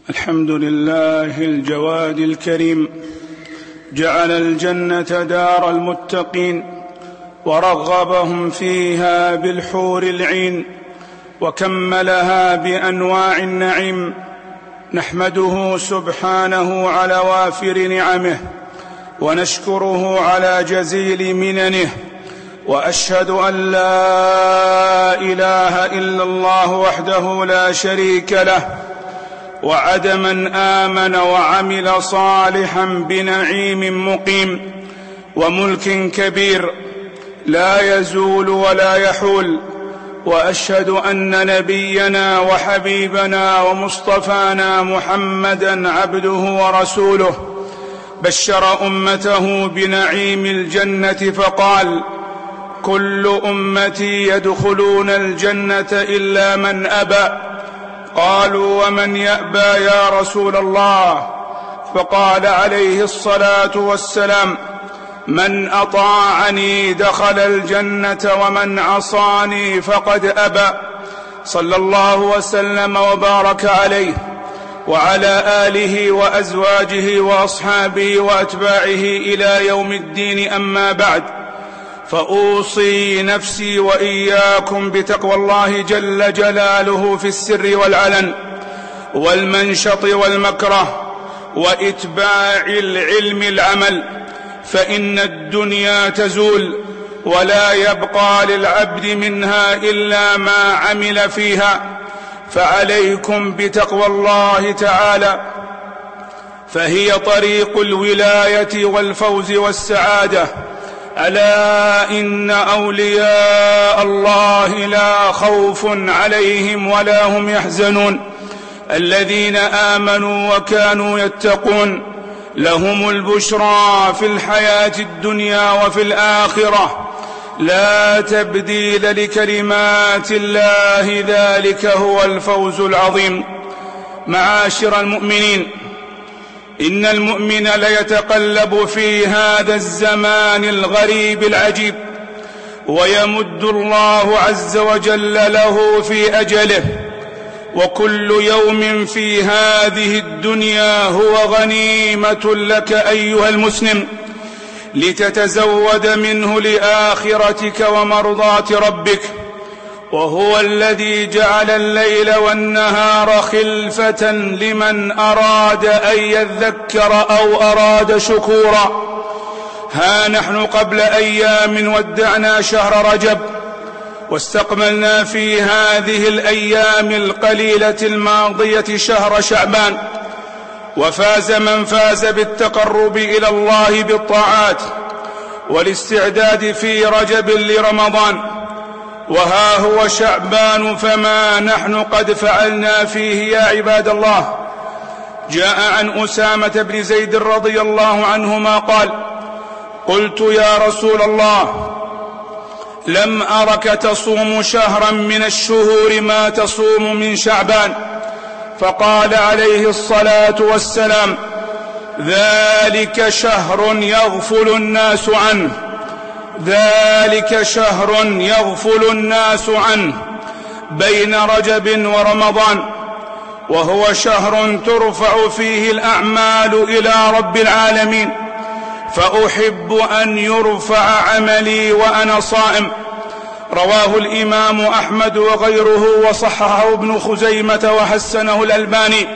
الحمد لله الجواد الكريم، جعل الجنة دار المتقين ورغبهم فيها بالحور العين وكملها بأنواع النعيم. نحمده سبحانه على وافر نعمه ونشكره على جزيل مننه، وأشهد أن لا إله إلا الله وحده لا شريك له، وعد من آمن وعمل صالحا بنعيم مقيم وملك كبير لا يزول ولا يحول. وأشهد أن نبينا وحبيبنا ومصطفانا محمدا عبده ورسوله بشر أمته بنعيم الجنة فقال: كل أمتي يدخلون الجنة إلا من أبى. قالوا: ومن يأبى يا رسول الله؟ فقال عليه الصلاة والسلام: من أطاعني دخل الجنة ومن عصاني فقد أبى. صلى الله وسلم وبارك عليه وعلى آله وأزواجه وأصحابه وأتباعه إلى يوم الدين. أما بعد، فأوصي نفسي وإياكم بتقوى الله جل جلاله في السر والعلن والمنشط والمكره، وإتباع العلم العمل، فإن الدنيا تزول ولا يبقى للعبد منها إلا ما عمل فيها. فعليكم بتقوى الله تعالى، فهي طريق الولاية والفوز والسعادة. ألا إن أولياء الله لا خوف عليهم ولا هم يحزنون، الذين آمنوا وكانوا يتقون، لهم البشرى في الحياة الدنيا وفي الآخرة، لا تبديل لكلمات الله، ذلك هو الفوز العظيم. معاشر المؤمنين، إن المؤمن ليتقلب في هذا الزمان الغريب العجيب، ويمد الله عز وجل له في أجله، وكل يوم في هذه الدنيا هو غنيمة لك أيها المسلم، لتتزود منه لآخرتك ومرضاة ربك. وهو الذي جعل الليل والنهار خلفة لمن أراد أن يذكر أو أراد شكورا. ها نحن قبل أيام ودعنا شهر رجب، واستقبلنا في هذه الأيام القليلة الماضية شهر شعبان، وفاز من فاز بالتقرب إلى الله بالطاعات والاستعداد في رجب لرمضان. وها هو شعبان، فما نحن قد فعلنا فيه يا عباد الله. جاء عن أسامة بن زيد رضي الله عنهما قال: قلت يا رسول الله، لم أرك تصوم شهرا من الشهور ما تصوم من شعبان. فقال عليه الصلاة والسلام: ذلك شهر يغفل الناس عنه، ذلك شهر يغفل الناس عنه بين رجب ورمضان، وهو شهر ترفع فيه الأعمال إلى رب العالمين، فأحب أن يرفع عملي وأنا صائم. رواه الإمام أحمد وغيره، وصححه ابن خزيمة وحسنه الألباني.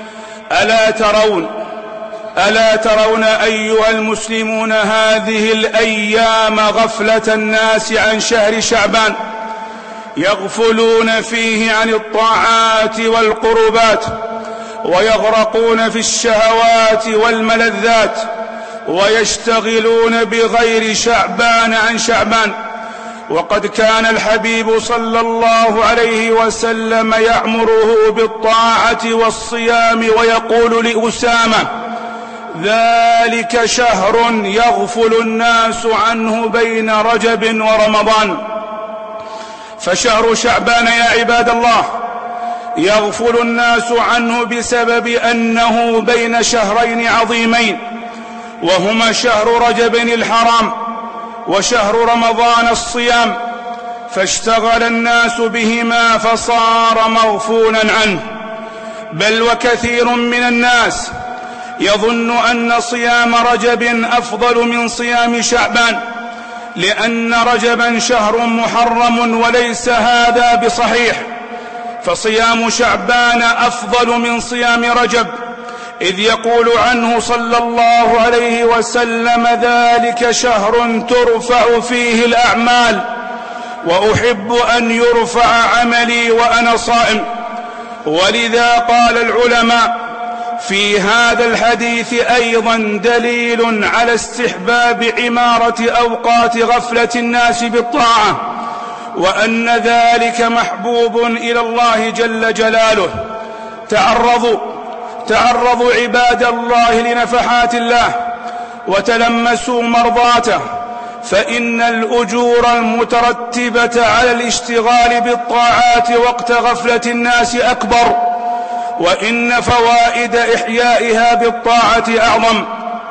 ألا ترون أيها المسلمون هذه الأيام غفلة الناس عن شهر شعبان، يغفلون فيه عن الطاعات والقربات، ويغرقون في الشهوات والملذات، ويشتغلون بغير شعبان عن شعبان. وقد كان الحبيب صلى الله عليه وسلم يأمره بالطاعة والصيام، ويقول لأسامة: ذلك شهر يغفل الناس عنه بين رجب ورمضان. فشهر شعبان يا عباد الله يغفل الناس عنه بسبب أنه بين شهرين عظيمين، وهما شهر رجب الحرام وشهر رمضان الصيام، فاشتغل الناس بهما فصار مغفولا عنه. بل وكثير من الناس يظن أن صيام رجب أفضل من صيام شعبان، لأن رجبا شهر محرم، وليس هذا بصحيح، فصيام شعبان أفضل من صيام رجب، إذ يقول عنه صلى الله عليه وسلم: ذلك شهر ترفع فيه الأعمال، وأحب أن يرفع عملي وأنا صائم. ولذا قال العلماء في هذا الحديث أيضا دليل على استحباب عمارة أوقات غفلة الناس بالطاعة، وأن ذلك محبوب إلى الله جل جلاله. تعرضوا عباد الله لنفحات الله وتلمسوا مرضاته، فإن الأجور المترتبة على الاشتغال بالطاعات وقت غفلة الناس أكبر، وإن فوائد إحيائها بالطاعة أعظم.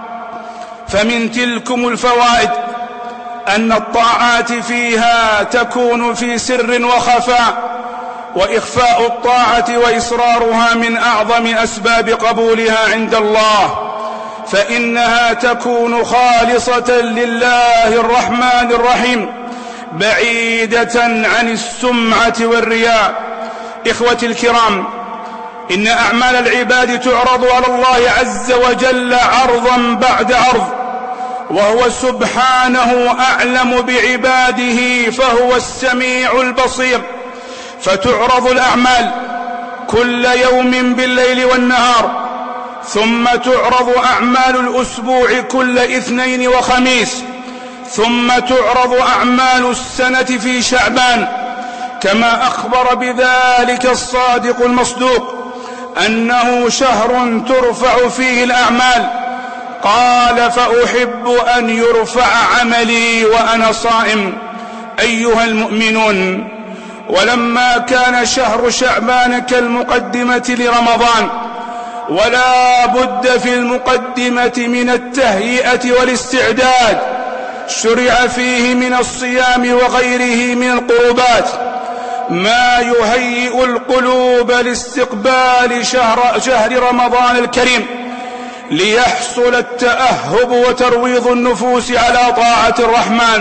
فمن تلكم الفوائد أن الطاعات فيها تكون في سر وخفاء، وإخفاء الطاعة وإصرارها من أعظم أسباب قبولها عند الله، فإنها تكون خالصة لله الرحمن الرحيم، بعيدة عن السمعة والرياء. إخوتي الكرام، إن أعمال العباد تعرض على الله عز وجل عرضا بعد عرض، وهو سبحانه أعلم بعباده، فهو السميع البصير. فتعرض الأعمال كل يوم بالليل والنهار، ثم تعرض أعمال الأسبوع كل اثنين وخميس، ثم تعرض أعمال السنة في شعبان، كما أخبر بذلك الصادق المصدوق أنه شهر ترفع فيه الأعمال. قال: فأحب أن يرفع عملي وأنا صائم. أيها المؤمنون، ولما كان شهر شعبان كالمقدمة لرمضان، ولا بد في المقدمة من التهيئة والاستعداد، شرع فيه من الصيام وغيره من القربات ما يهيئ القلوب لاستقبال شهر رمضان الكريم، ليحصل التأهب وترويض النفوس على طاعة الرحمن.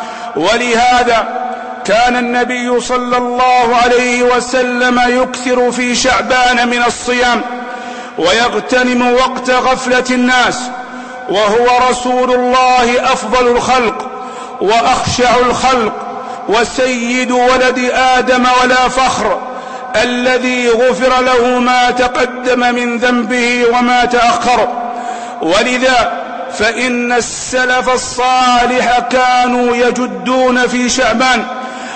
ولهذا كان النبي صلى الله عليه وسلم يكثر في شعبان من الصيام، ويغتنم وقت غفلة الناس، وهو رسول الله أفضل الخلق وأخشع الخلق وسيد ولد آدم ولا فخر، الذي غفر له ما تقدم من ذنبه وما تأخر. ولذا فإن السلف الصالح كانوا يجدون في شعبان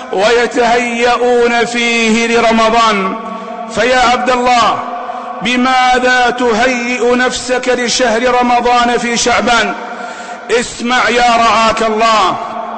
ويتهيئون فيه لرمضان. فيا عبد الله، بماذا تهيئ نفسك لشهر رمضان في شعبان؟ اسمع يا رعاك الله،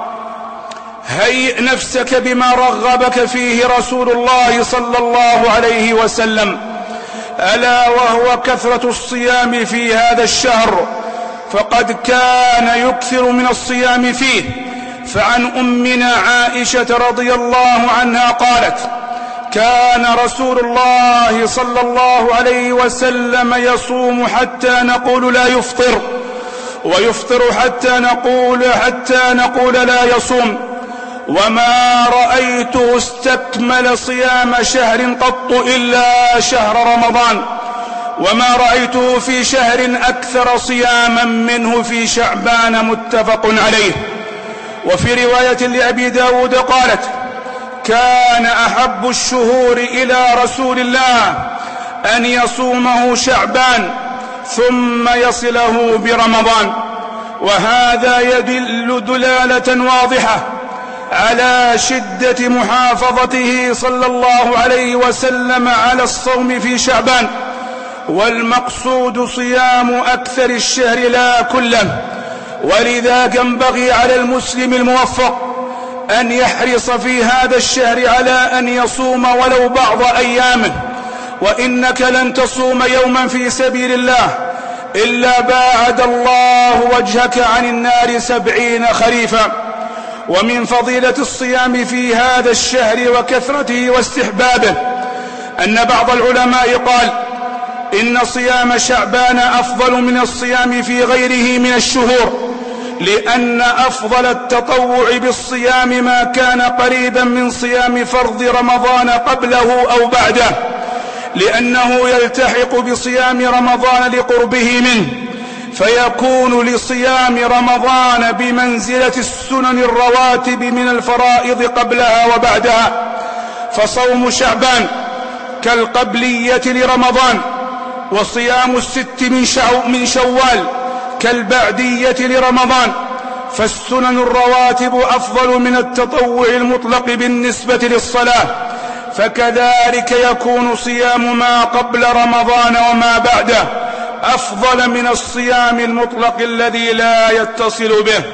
هيئ نفسك بما رغبك فيه رسول الله صلى الله عليه وسلم، ألا وهو كثرة الصيام في هذا الشهر، فقد كان يكثر من الصيام فيه. فعن أمنا عائشة رضي الله عنها قالت: كان رسول الله صلى الله عليه وسلم يصوم حتى نقول لا يفطر، ويفطر حتى نقول لا يصوم، وما رأيته استكمل صيام شهر قط إلا شهر رمضان، وما رأيته في شهر أكثر صياما منه في شعبان. متفق عليه. وفي رواية لأبي داود قالت: كان أحب الشهور إلى رسول الله أن يصومه شعبان ثم يصله برمضان. وهذا يدل دلالة واضحة على شدة محافظته صلى الله عليه وسلم على الصوم في شعبان، والمقصود صيام أكثر الشهر لا كله. ولذا ينبغي على المسلم الموفق أن يحرص في هذا الشهر على أن يصوم ولو بعض أيامه، وإنك لن تصوم يوما في سبيل الله إلا باعد الله وجهك عن النار 70 خريفا. ومن فضيلة الصيام في هذا الشهر وكثرته واستحبابه أن بعض العلماء قال: إن صيام شعبان أفضل من الصيام في غيره من الشهور، لأن أفضل التطوع بالصيام ما كان قريبا من صيام فرض رمضان قبله أو بعده، لأنه يلتحق بصيام رمضان لقربه منه، فيكون لصيام رمضان بمنزلة السنن الرواتب من الفرائض قبلها وبعدها. فصوم شعبان كالقبلية لرمضان، وصيام الست من شوال كالبعدية لرمضان، فالسنن الرواتب أفضل من التطوع المطلق بالنسبة للصلاة، فكذلك يكون صيام ما قبل رمضان وما بعده أفضل من الصيام المطلق الذي لا يتصل به.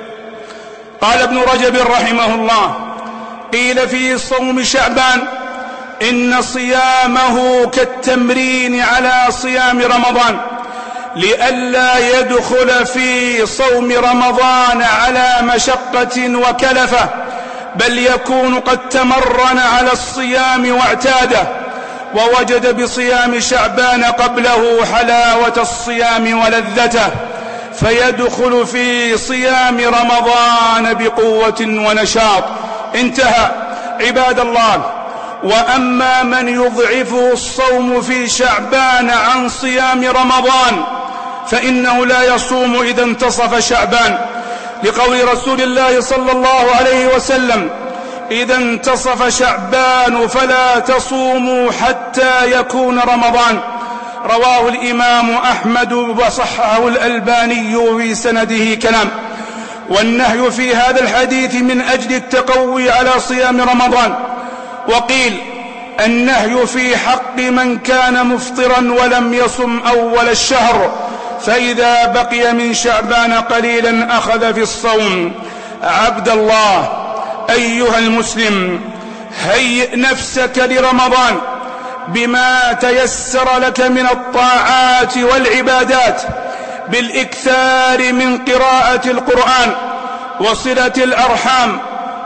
قال ابن رجب رحمه الله: قيل في صوم شعبان إن صيامه كالتمرين على صيام رمضان، لئلا يدخل في صوم رمضان على مشقة وكلفة، بل يكون قد تمرن على الصيام واعتاده، ووجد بصيام شعبان قبله حلاوة الصيام ولذته، فيدخل في صيام رمضان بقوة ونشاط. انتهى. عباد الله، وأما من يضعفه الصوم في شعبان عن صيام رمضان فإنه لا يصوم إذا انتصف شعبان، لقول رسول الله صلى الله عليه وسلم: إذا انتصف شعبان فلا تصوموا حتى يكون رمضان. رواه الإمام أحمد وصححه الألباني في سنده كلام. والنهي في هذا الحديث من أجل التقوي على صيام رمضان. وقيل النهي في حق من كان مفطرا ولم يصم أول الشهر، فإذا بقي من شعبان قليلا أخذ في الصوم. عبد الله أيها المسلم، هيئ نفسك لرمضان بما تيسر لك من الطاعات والعبادات، بالإكثار من قراءة القرآن وصلة الأرحام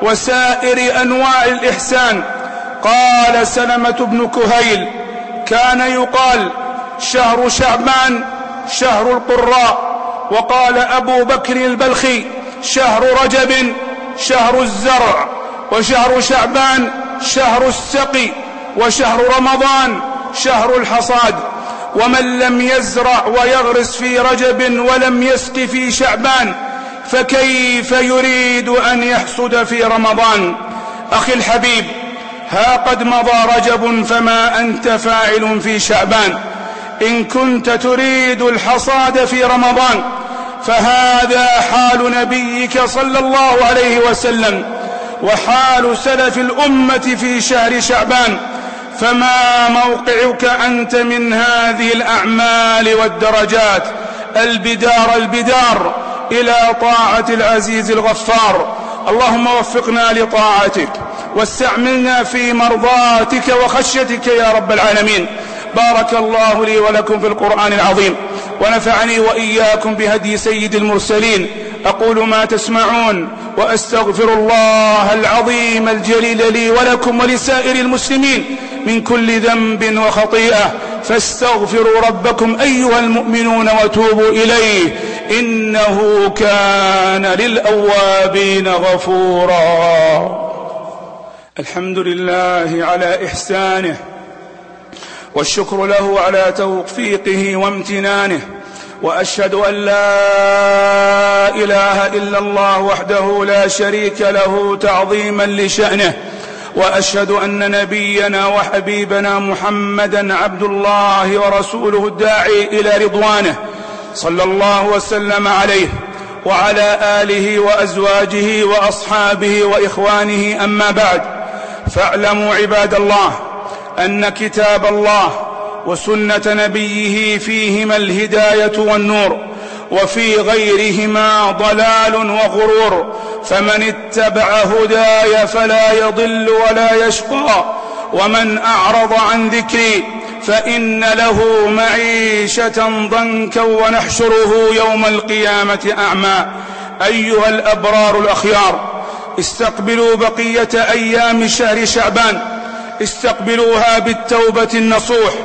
وسائر أنواع الإحسان. قال سلمة بن كهيل: كان يقال شهر شعبان شهر القراء. وقال أبو بكر البلخي: شهر رجب شهر الزرع، وشهر شعبان شهر السقي، وشهر رمضان شهر الحصاد. ومن لم يزرع ويغرس في رجب ولم يسق في شعبان فكيف يريد أن يحصد في رمضان؟ أخي الحبيب، ها قد مضى رجب فما أنت فاعل في شعبان. إن كنت تريد الحصاد في رمضان فهذا حال نبيك صلى الله عليه وسلم وحال سلف الأمة في شهر شعبان، فما موقعك أنت من هذه الأعمال والدرجات؟ البدار إلى طاعة العزيز الغفار. اللهم وفقنا لطاعتك واستعملنا في مرضاتك وخشيتك يا رب العالمين. بارك الله لي ولكم في القرآن العظيم، ونفعني وإياكم بهدي سيد المرسلين. أقول ما تسمعون وأستغفر الله العظيم الجليل لي ولكم ولسائر المسلمين من كل ذنب وخطيئة، فاستغفروا ربكم أيها المؤمنون وتوبوا إليه، إنه كان للأوابين غفورا. الحمد لله على إحسانه، والشكر له على توفيقه وامتنانه، وأشهد أن لا إله إلا الله وحده لا شريك له تعظيما لشأنه، وأشهد أن نبينا وحبيبنا محمدا عبد الله ورسوله الداعي إلى رضوانه، صلى الله وسلم عليه وعلى آله وأزواجه وأصحابه وإخوانه. أما بعد، فاعلموا عباد الله أن كتاب الله وسنة نبيه فيهما الهداية والنور، وفي غيرهما ضلال وغرور، فمن اتبع هداي فلا يضل ولا يشقى، ومن أعرض عن ذكري فإن له معيشة ضنكا ونحشره يوم القيامة أعمى. أيها الأبرار الأخيار، استقبلوا بقية أيام شهر شعبان، استقبلوها بالتوبة النصوح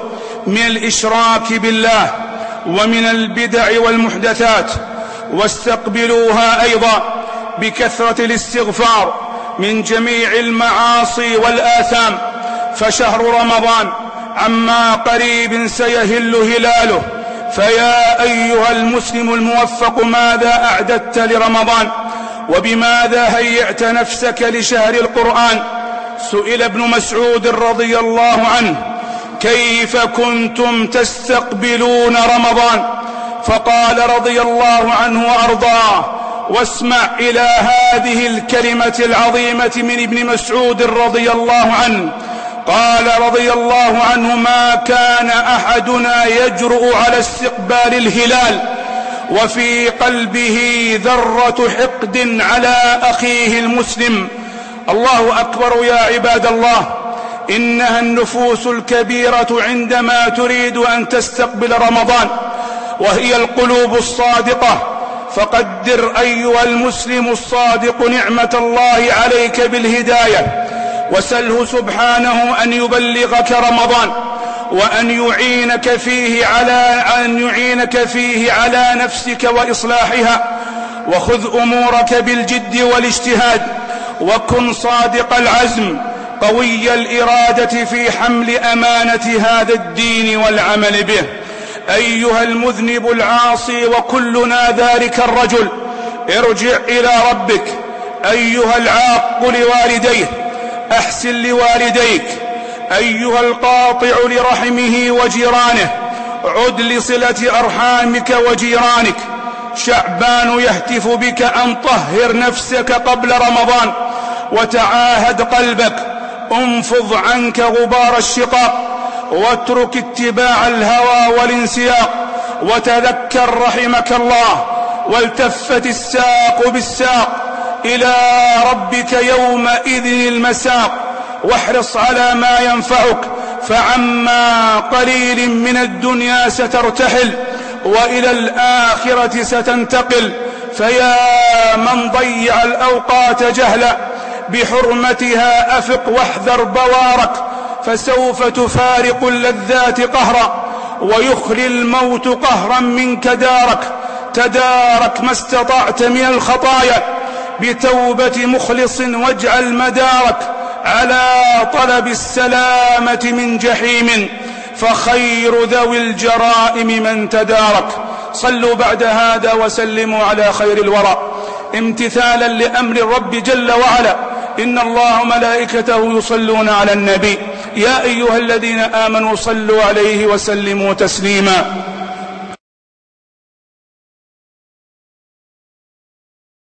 من الإشراك بالله ومن البدع والمحدثات، واستقبلوها أيضا بكثرة الاستغفار من جميع المعاصي والآثام، فشهر رمضان عما قريب سيهل هلاله. فيا أيها المسلم الموفق، ماذا أعددت لرمضان؟ وبماذا هيئت نفسك لشهر القرآن؟ سئل ابن مسعود رضي الله عنه: كيف كنتم تستقبلون رمضان؟ فقال رضي الله عنه وأرضاه، واسمع إلى هذه الكلمة العظيمة من ابن مسعود رضي الله عنه، قال رضي الله عنه: ما كان أحدنا يجرؤ على استقبال الهلال وفي قلبه ذرة حقد على أخيه المسلم. الله أكبر يا عباد الله، إنها النفوس الكبيرة عندما تريد أن تستقبل رمضان، وهي القلوب الصادقة. فقدر أيها المسلم الصادق نعمة الله عليك بالهداية، وسله سبحانه أن يبلغك رمضان، وأن يعينك فيه على نفسك وإصلاحها. وخذ أمورك بالجد والاجتهاد، وكن صادق العزم قوي الإرادة في حمل أمانة هذا الدين والعمل به. أيها المذنب العاصي، وكلنا ذلك الرجل، ارجع إلى ربك. أيها العاق لوالديه، أحسن لوالديك. أيها القاطع لرحمه وجيرانه، عد لصلة أرحامك وجيرانك. شعبان يهتف بك أن طهر نفسك قبل رمضان، وتعاهد قلبك، انفض عنك غبار الشقاق، واترك اتباع الهوى والانسياق، وتذكر رحمك الله، والتفت الساق بالساق إلى ربك يومئذ المساق. واحرص على ما ينفعك، فعما قليل من الدنيا سترتحل، وإلى الآخرة ستنتقل. فيا من ضيع الأوقات جهلا بحرمتها، أفق واحذر بوارك، فسوف تفارق اللذات قهرا، ويخلي الموت قهرا منك دارك. تدارك ما استطعت من الخطايا بتوبة مخلص، واجعل مدارك على طلب السلامة من جحيم، فخير ذوي الجرائم من تدارك. صلوا بعد هذا وسلموا على خير الورى، امتثالا لأمر الرب جل وعلا. إن الله ملائكته يصلون على النبي، يا أيها الذين آمنوا صلوا عليه وسلموا تسليما.